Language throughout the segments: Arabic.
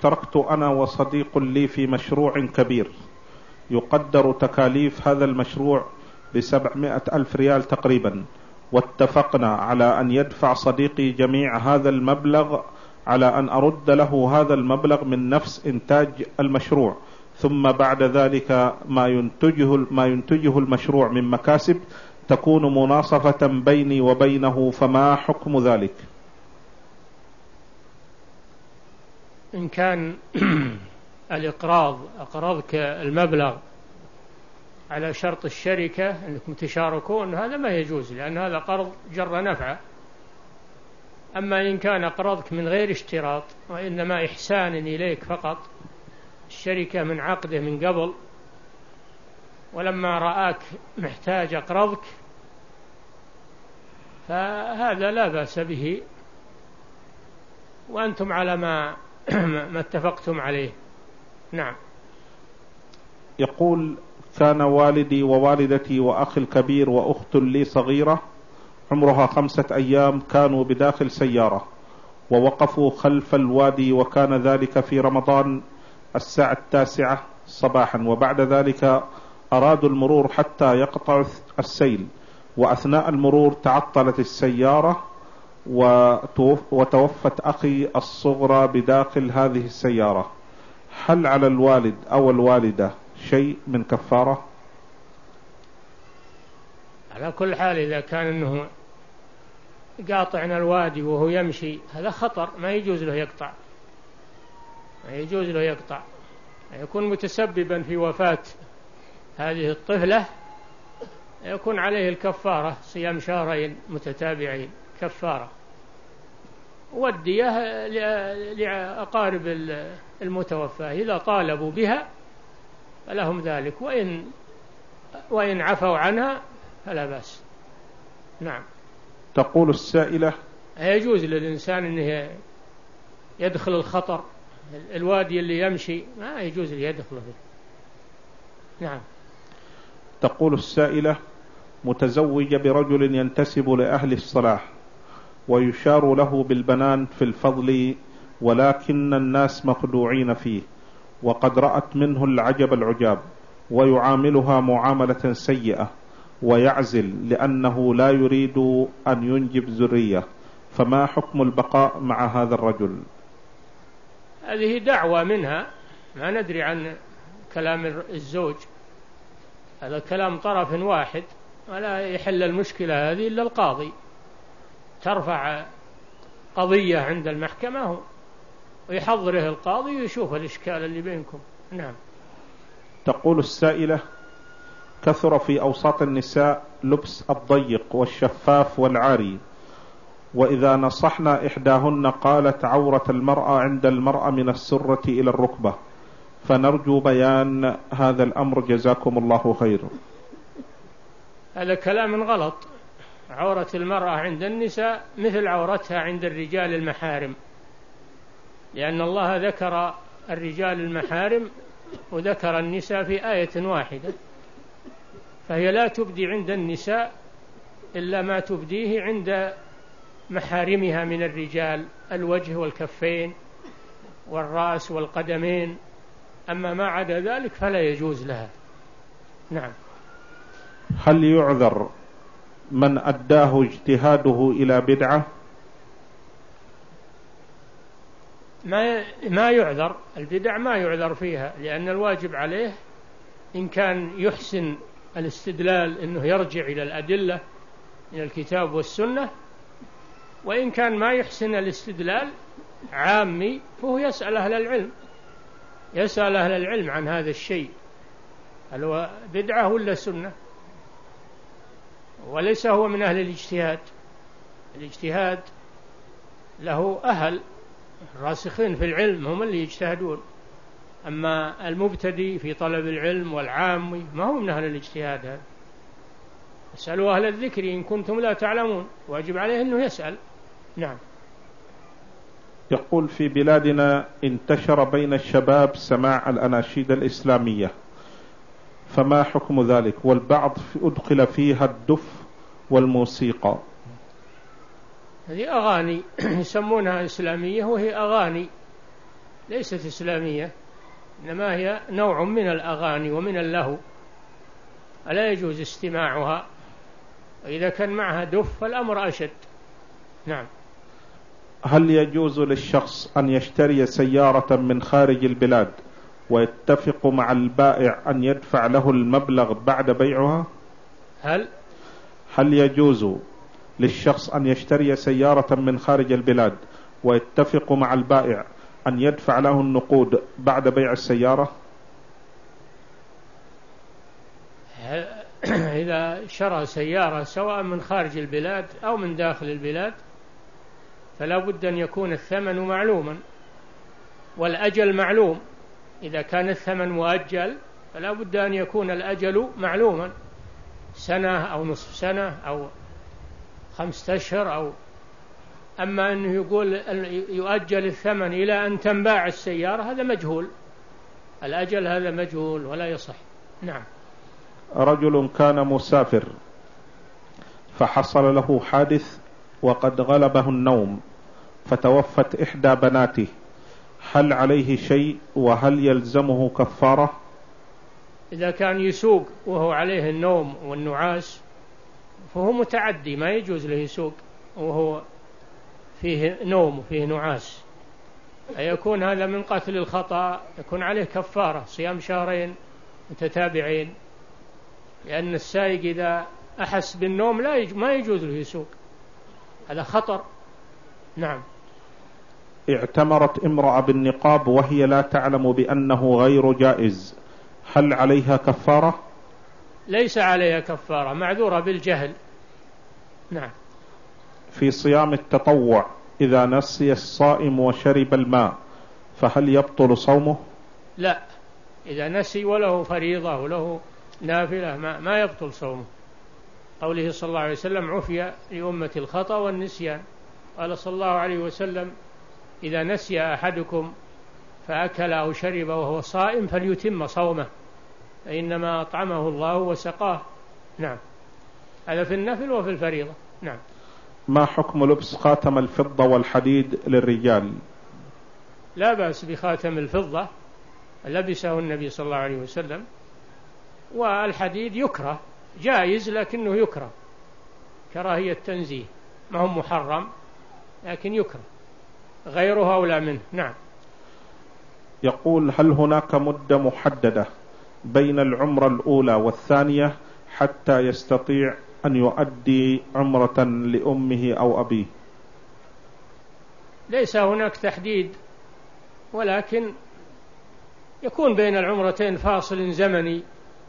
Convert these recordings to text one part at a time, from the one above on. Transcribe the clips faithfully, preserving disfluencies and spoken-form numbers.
اشتركت أنا وصديق لي في مشروع كبير، يقدر تكاليف هذا المشروع بسبعمائة ألف ريال تقريبا، واتفقنا على أن يدفع صديقي جميع هذا المبلغ على أن أرد له هذا المبلغ من نفس إنتاج المشروع، ثم بعد ذلك ما ينتجه ما ينتجه المشروع من مكاسب تكون مناصفة بيني وبينه، فما حكم ذلك؟ إن كان الإقراض أقرضك المبلغ على شرط الشركة أنكم تشاركون، هذا ما يجوز، لأن هذا قرض جر نفعه. أما إن كان أقرضك من غير اشتراط وإنما إحسان إليك فقط، الشركة من عقده من قبل، ولما رآك محتاج أقرضك، فهذا لا بأس به، وأنتم على ما ما اتفقتم عليه. نعم. يقول: كان والدي ووالدتي وأخي الكبير وأخت لي صغيرة عمرها خمسة أيام كانوا بداخل سيارة ووقفوا خلف الوادي، وكان ذلك في رمضان الساعة التاسعة صباحا، وبعد ذلك أرادوا المرور حتى يقطعوا السيل، وأثناء المرور تعطلت السيارة وتوفت أخي الصغرى بداخل هذه السيارة. هل على الوالد أو الوالدة شيء من كفارة؟ على كل حال إذا كان أنه قاطعنا الوادي وهو يمشي، هذا خطر، ما يجوز له يقطع، ما يجوز له يقطع، يكون متسببا في وفاة هذه الطفلة، يكون عليه الكفارة، صيام شهرين متتابعين كفارة، والدية لأقارب المتوفى إذا طالبوا بها فلهم ذلك، وإن وإن عفوا عنها فلا بأس. نعم. تقول السائلة: يجوز للإنسان أنه يدخل الخطر، الوادي اللي يمشي ما يجوز يدخله فيه. نعم. تقول السائلة: متزوجة برجل ينتسب لأهل الصلاح ويشار له بالبنان في الفضل، ولكن الناس مخدوعين فيه، وقد رأت منه العجب العجاب، ويعاملها معاملة سيئة ويعزل لأنه لا يريد أن ينجب ذرية، فما حكم البقاء مع هذا الرجل؟ هذه دعوة منها، ما ندري عن كلام الزوج، هذا كلام طرف واحد، ولا يحل المشكلة هذه إلا القاضي، ترفع قضية عند المحكمة ويحضره القاضي ويشوف الإشكال اللي بينكم. نعم. تقول السائلة: كثر في أوساط النساء لبس الضيق والشفاف والعاري، وإذا نصحنا إحداهن قالت عورة المرأة عند المرأة من السرة إلى الركبة، فنرجو بيان هذا الأمر جزاكم الله خير. هذا كلام غلط، عورة المرأة عند النساء مثل عورتها عند الرجال المحارم، لأن الله ذكر الرجال المحارم وذكر النساء في آية واحدة، فهي لا تبدي عند النساء إلا ما تبديه عند محارمها من الرجال، الوجه والكفين والرأس والقدمين، أما ما عدا ذلك فلا يجوز لها. نعم. هل يعذر من أداه اجتهاده إلى بدعة؟ ما ما يعذر، البدع ما يعذر فيها، لأن الواجب عليه إن كان يحسن الاستدلال أنه يرجع إلى الأدلة من الكتاب والسنة، وإن كان ما يحسن الاستدلال عامي فهو يسأل أهل العلم، يسأل أهل العلم عن هذا الشيء، هل هو بدعة ولا سنة، وليس هو من أهل الاجتهاد. الاجتهاد له أهل راسخين في العلم هم اللي يجتهدون، أما المبتدئ في طلب العلم والعام ما هو من أهل الاجتهاد. هذا اسألوا أهل الذكر إن كنتم لا تعلمون، واجب عليه أنه يسأل. نعم. يقول: في بلادنا انتشر بين الشباب سماع الأناشيد الإسلامية، فما حكم ذلك؟ والبعض أدخل فيها الدف والموسيقى. هذه أغاني يسمونها إسلامية وهي أغاني، ليست إسلامية، إنما هي نوع من الأغاني ومن اللهو، ألا يجوز استماعها، وإذا كان معها دف فالأمر أشد. نعم. هل يجوز للشخص أن يشتري سيارة من خارج البلاد ويتفق مع البائع أن يدفع له المبلغ بعد بيعها؟ هل هل يجوز للشخص أن يشتري سيارة من خارج البلاد ويتفق مع البائع أن يدفع له النقود بعد بيع السيارة؟ إذا شرى سيارة سواء من خارج البلاد أو من داخل البلاد فلا بد أن يكون الثمن معلوما والأجل معلوم. إذا كان الثمن مؤجل فلا بد أن يكون الأجل معلوما، سنة أو نصف سنة أو خمسة أشهر. أو أما أنه يقول يؤجل الثمن إلى أن تنباع السيارة هذا مجهول، الأجل هذا مجهول ولا يصح. نعم. رجل كان مسافر فحصل له حادث وقد غلبه النوم فتوفت إحدى بناته، هل عليه شيء وهل يلزمه كفارة؟ إذا كان يسوق وهو عليه النوم والنعاس فهو متعدي، ما يجوز له يسوق وهو فيه نوم وفيه نعاس، يكون هذا من قتل الخطأ، يكون عليه كفارة صيام شهرين متتابعين، لأن السائق إذا أحس بالنوم لا يج... ما يجوز له يسوق، هذا خطر. نعم. اعتمرت امرأة بالنقاب وهي لا تعلم بأنه غير جائز، هل عليها كفارة؟ ليس عليها كفارة، معذورة بالجهل. نعم. في صيام التطوع إذا نسي الصائم وشرب الماء فهل يبطل صومه؟ لا، إذا نسي وله فريضة وله نافلة ما, ما يبطل صومه. قوله صلى الله عليه وسلم عفي لأمة الخطأ والنسيان، قال صلى الله عليه وسلم إذا نسي أحدكم فأكل أو شرب وهو صائم فليتم صومه فإنما أطعمه الله وسقاه. نعم. هذا في النفل وفي الفريضة. نعم. ما حكم لبس خاتم الفضة والحديد للرجال؟ لا بأس بخاتم الفضة، لبسه النبي صلى الله عليه وسلم، والحديد يكره، جائز لكنه يكره كراهية تنزيه، ما هو محرم لكن يكره، غيره أولى منه. نعم. يقول هل هناك مدة محددة بين العمرة الأولى والثانية حتى يستطيع أن يؤدي عمرة لأمه أو أبيه؟ ليس هناك تحديد، ولكن يكون بين العمرتين فاصل زمني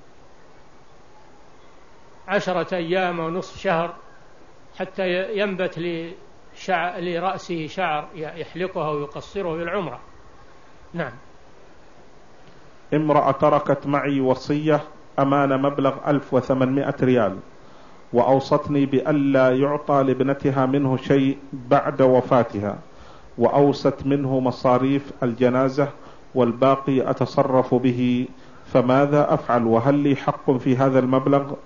عشرة أيام أو نصف شهر حتى ينبت لشعر لرأسه شعر يحلقه ويقصره بالعمرة. نعم. امرأة تركت معي وصية أمان مبلغ ألف وثمانمائة ريال وأوصتني بألا يعطى لابنتها منه شيء بعد وفاتها، وأوست منه مصاريف الجنازة والباقي أتصرف به، فماذا أفعل وهل لي حق في هذا المبلغ؟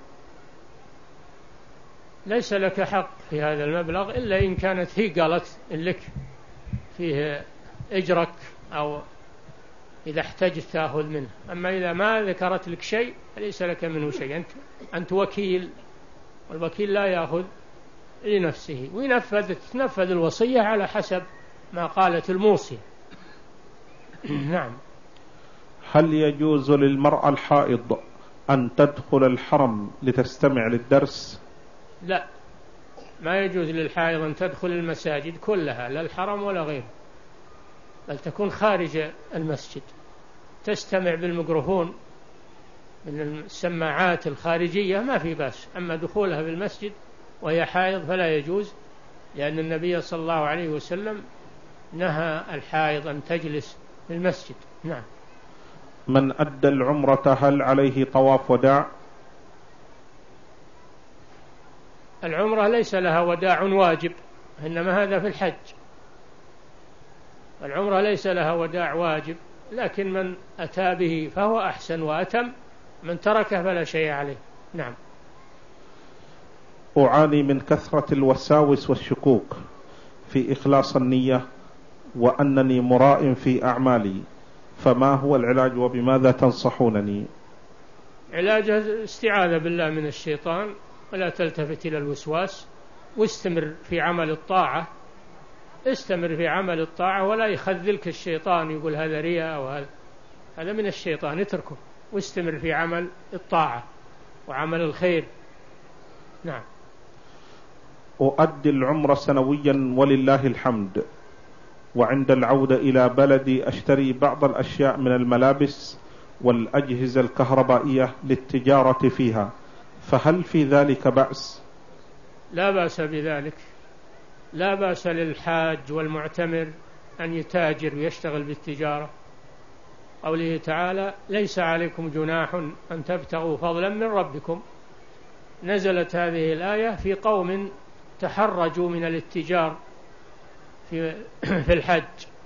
ليس لك حق في هذا المبلغ إلا إن كانت هي قالت لك فيه إجرك أو إذا احتجت تأخذ منه، أما إذا ما ذكرت لك شيء فليس لك منه شيء، أنت, أنت وكيل، والوكيل لا يأخذ لنفسه، وينفذ تنفذ الوصية على حسب ما قالت الموصية. نعم. هل يجوز للمرأة الحائض أن تدخل الحرم لتستمع للدرس؟ لا، ما يجوز للحائض أن تدخل المساجد كلها، لا الحرم ولا غيره، بل تكون خارج المسجد تستمع بالميكروفون من السماعات الخارجية ما في بأس، أما دخولها بالمسجد وهي حائض فلا يجوز، لأن النبي صلى الله عليه وسلم نهى الحائض أن تجلس في المسجد. نعم. من أدى العمرة هل عليه طواف وداع؟ العمرة ليس لها وداع واجب، إنما هذا في الحج. العمرة ليس لها وداع واجب، لكن من أتى به فهو أحسن وأتم، من تركه فلا شيء عليه. نعم. أعاني من كثرة الوساوس والشكوك في إخلاص النية وأنني مراء في أعمالي، فما هو العلاج وبماذا تنصحونني؟ علاج استعاذة بالله من الشيطان، ولا تلتفت إلى الوسواس، واستمر في عمل الطاعة، استمر في عمل الطاعة، ولا يخذلك الشيطان يقول هذا رياء وهذا، هذا من الشيطان، اتركه واستمر في عمل الطاعة وعمل الخير. نعم. أؤدي العمرة سنويا ولله الحمد، وعند العودة إلى بلدي أشتري بعض الأشياء من الملابس والأجهزة الكهربائية للتجارة فيها، فهل في ذلك بأس؟ لا بأس بذلك، لا بأس للحاج والمعتمر أن يتاجر ويشتغل بالتجارة. قوله تعالى: ليس عليكم جناح أن تبتغوا فضلا من ربكم. نزلت هذه الآية في قوم تحرجوا من الاتجار في في الحج،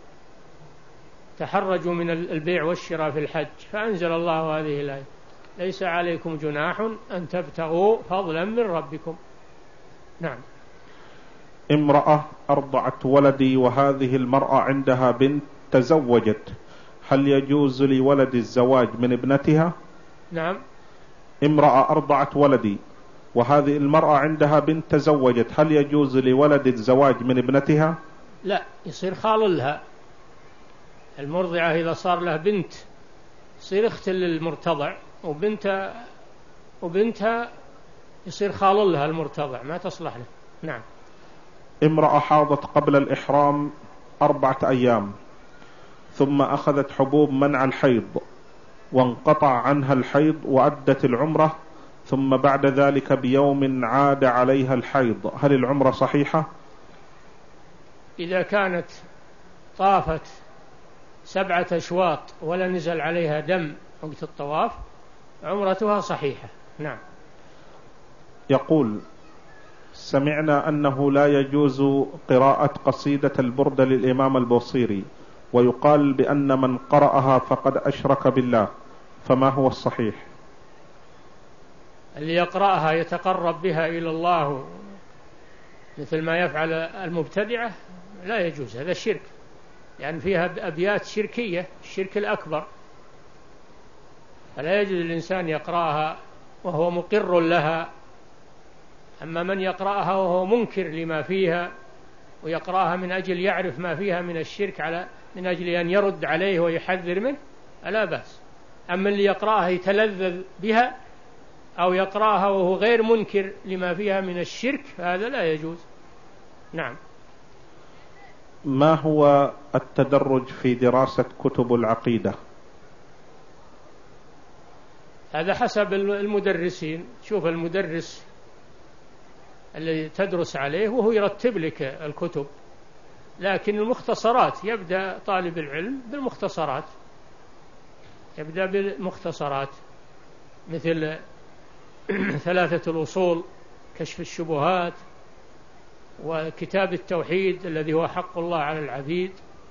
تحرجوا من البيع والشراء في الحج، فأنزل الله هذه الآية: ليس عليكم جناح أن تبتغوا فضلا من ربكم. نعم. امرأة أرضعت ولدي، وهذه المرأة عندها بنت تزوجت، هل يجوز لولد الزواج من ابنتها؟ نعم. امرأة أرضعت ولدي، وهذه المرأة عندها بنت تزوجت، هل يجوز لولد الزواج من ابنتها؟ لا، يصير خال لها. المرضعة إذا صار لها بنت يصير اخت للمرتضع، وبنت وبنتها يصير خال لها المرتضع، ما تصلح له. نعم. امرأة حاضت قبل الإحرام أربعة أيام، ثم أخذت حبوب منع الحيض وانقطع عنها الحيض وأدت العمرة، ثم بعد ذلك بيوم عاد عليها الحيض، هل العمرة صحيحة؟ إذا كانت طافت سبعة أشواط ولا نزل عليها دم وقت الطواف عمرتها صحيحة. نعم. يقول: سمعنا أنه لا يجوز قراءة قصيدة البردة للإمام البوصيري، ويقال بأن من قرأها فقد أشرك بالله، فما هو الصحيح؟ اللي يقرأها يتقرب بها إلى الله مثل ما يفعل المبتدعة لا يجوز، هذا شرك، لأن يعني فيها أبيات شركية، الشرك الأكبر، فلا يجوز للإنسان يقرأها وهو مقر لها. أما من يقرأها وهو منكر لما فيها ويقرأها من أجل يعرف ما فيها من الشرك على من أجل أن يرد عليه ويحذر منه لا بأس. أما اللي يقرأها يتلذذ بها أو يقرأها وهو غير منكر لما فيها من الشرك هذا لا يجوز. نعم. ما هو التدرج في دراسة كتب العقيدة؟ هذا حسب المدرسين. شوف المدرس الذي تدرس عليه وهو يرتب لك الكتب، لكن المختصرات يبدأ طالب العلم بالمختصرات، يبدأ بالمختصرات مثل ثلاثة الأصول، كشف الشبهات، وكتاب التوحيد الذي هو حق الله على العبيد،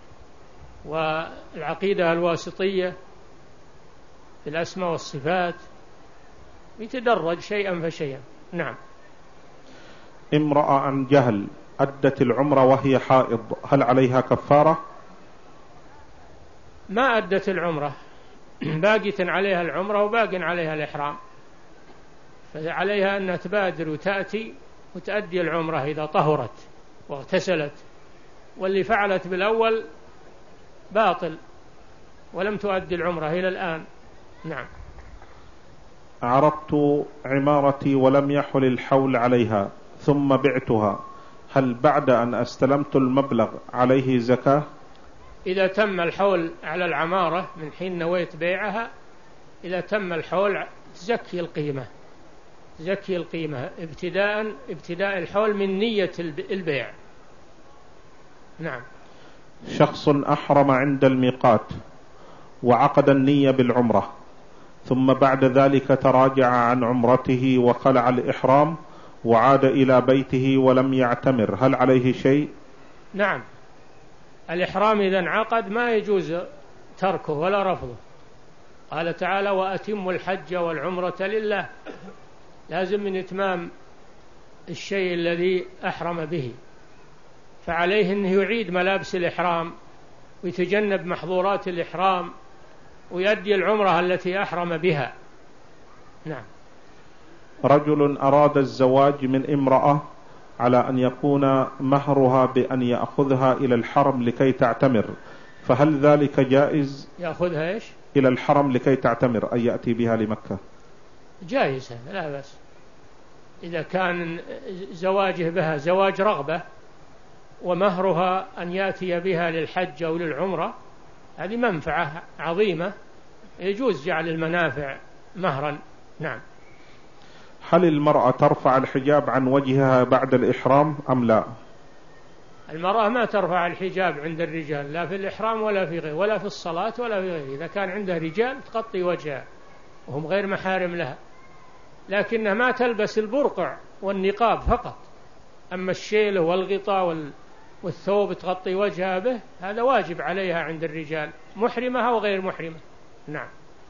والعقيدة الواسطية في الأسماء والصفات، يتدرج شيئا فشيئا. نعم. امرأة عن جهل أدت العمرة وهي حائض، هل عليها كفارة؟ ما أدت العمرة، باقية عليها العمرة وباق عليها الإحرام، فعليها أن تبادر وتأتي وتأدي العمرة إذا طهرت واغتسلت، واللي فعلت بالأول باطل ولم تؤدي العمرة إلى الآن. نعم. عرضت عمارتي ولم يحل الحول عليها ثم بعتها، هل بعد أن استلمت المبلغ عليه زكاة؟ إذا تم الحول على العمارة من حين نويت بيعها، إذا تم الحول تزكي القيمة، تزكي القيمة ابتداء ابتداء الحول من نية البيع. نعم. شخص أحرم عند الميقات وعقد النية بالعمرة، ثم بعد ذلك تراجع عن عمرته وخلع الإحرام وعاد إلى بيته ولم يعتمر، هل عليه شيء؟ نعم. الإحرام إذا انعقد ما يجوز تركه ولا رفضه. قال تعالى: وأتموا الحج والعمرة لله، لازم من إتمام الشيء الذي أحرم به. فعليه أنه يعيد ملابس الإحرام ويتجنب محظورات الإحرام ويؤدي العمرة التي أحرم بها. نعم. رجل أراد الزواج من امرأة على أن يكون مهرها بأن يأخذها إلى الحرم لكي تعتمر، فهل ذلك جائز؟ يأخذها إيش؟ إلى الحرم لكي تعتمر، أي يأتي بها لمكة. جائزة لا بأس، إذا كان زواجه بها زواج رغبة ومهرها أن يأتي بها للحج أو للعمرة، هذه منفعة عظيمة يجوز جعل المنافع مهرا. نعم. هل المرأة ترفع الحجاب عن وجهها بعد الإحرام أم لا؟ المرأة ما ترفع الحجاب عند الرجال، لا في الإحرام ولا في غيره، ولا في الصلاة ولا في غيره. إذا كان عندها رجال تغطي وجهها وهم غير محارم لها، لكنها ما تلبس البرقع والنقاب فقط. أما الشيل والغطاء والثوب تغطي وجهها به، هذا واجب عليها عند الرجال، محرمة وغير محرمة. نعم.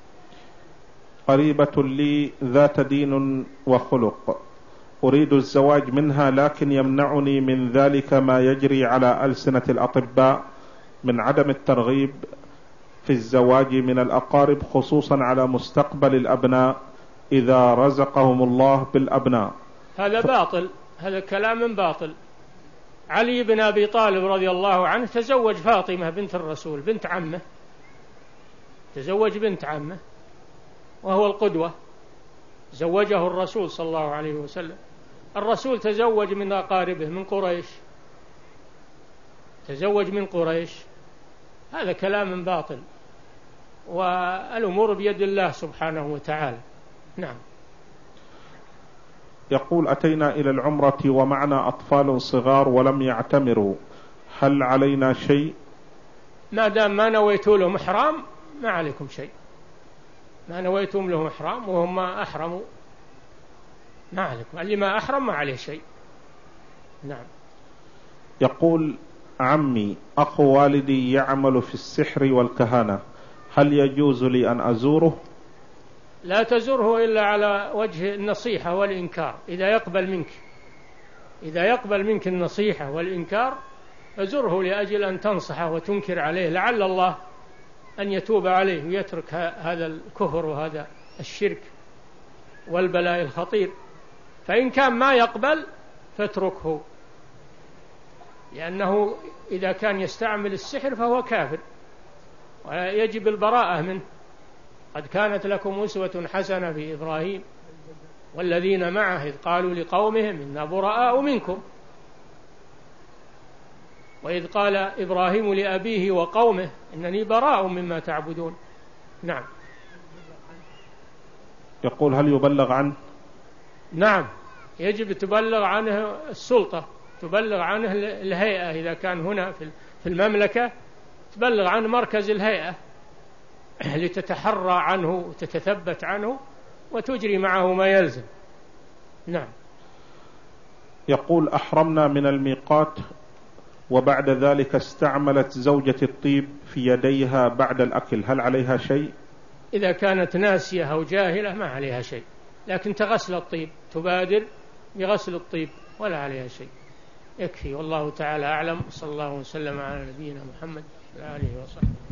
قريبة لي ذات دين وخلق، أريد الزواج منها، لكن يمنعني من ذلك ما يجري على ألسنة الأطباء من عدم الترغيب في الزواج من الأقارب، خصوصا على مستقبل الأبناء إذا رزقهم الله بالأبناء. هذا ف... باطل، هذا كلام باطل. علي بن أبي طالب رضي الله عنه تزوج فاطمة بنت الرسول بنت عمه، تزوج بنت عمه وهو القدوة، زوجه الرسول صلى الله عليه وسلم. الرسول تزوج من أقاربه من قريش، تزوج من قريش، هذا كلام باطل، والأمور بيد الله سبحانه وتعالى. نعم. يقول أتينا إلى العمرة ومعنا أطفال صغار ولم يعتمروا، هل علينا شيء؟ ما دام ما نويتوا لهم إحرام ما عليكم شيء، ما نويتم لهم إحرام وهم ما أحرموا ما عليكم، اللي ما أحرم ما عليه شيء. نعم. يقول عمي أخو والدي يعمل في السحر والكهانة، هل يجوز لي أن أزوره؟ لا تزوره إلا على وجه النصيحة والإنكار. إذا يقبل منك إذا يقبل منك النصيحة والإنكار فزره لأجل أن تنصحه وتنكر عليه، لعل الله أن يتوب عليه ويترك هذا الكفر وهذا الشرك والبلاء الخطير. فإن كان ما يقبل فاتركه، لأنه إذا كان يستعمل السحر فهو كافر ويجب البراءة منه. قد كانت لكم أسوة حسنة في إبراهيم والذين معه إذ قالوا لقومهم إنا براء منكم، وإذ قال إبراهيم لأبيه وقومه إنني براء مما تعبدون. نعم. يقول هل يبلغ عنه؟ نعم، يجب تبلغ عنه السلطة، تبلغ عنه الهيئة، إذا كان هنا في المملكة تبلغ عنه مركز الهيئة لتتحرى عنه وتتثبت عنه وتجري معه ما يلزم. نعم. يقول أحرمنا من الميقات وبعد ذلك استعملت زوجة الطيب في يديها بعد الأكل، هل عليها شيء؟ إذا كانت ناسية أو جاهلة ما عليها شيء، لكن تغسل الطيب، تبادر بغسل الطيب ولا عليها شيء، يكفي. والله تعالى أعلم، صلى الله وسلم على نبينا محمد وعلى آله وصحبه.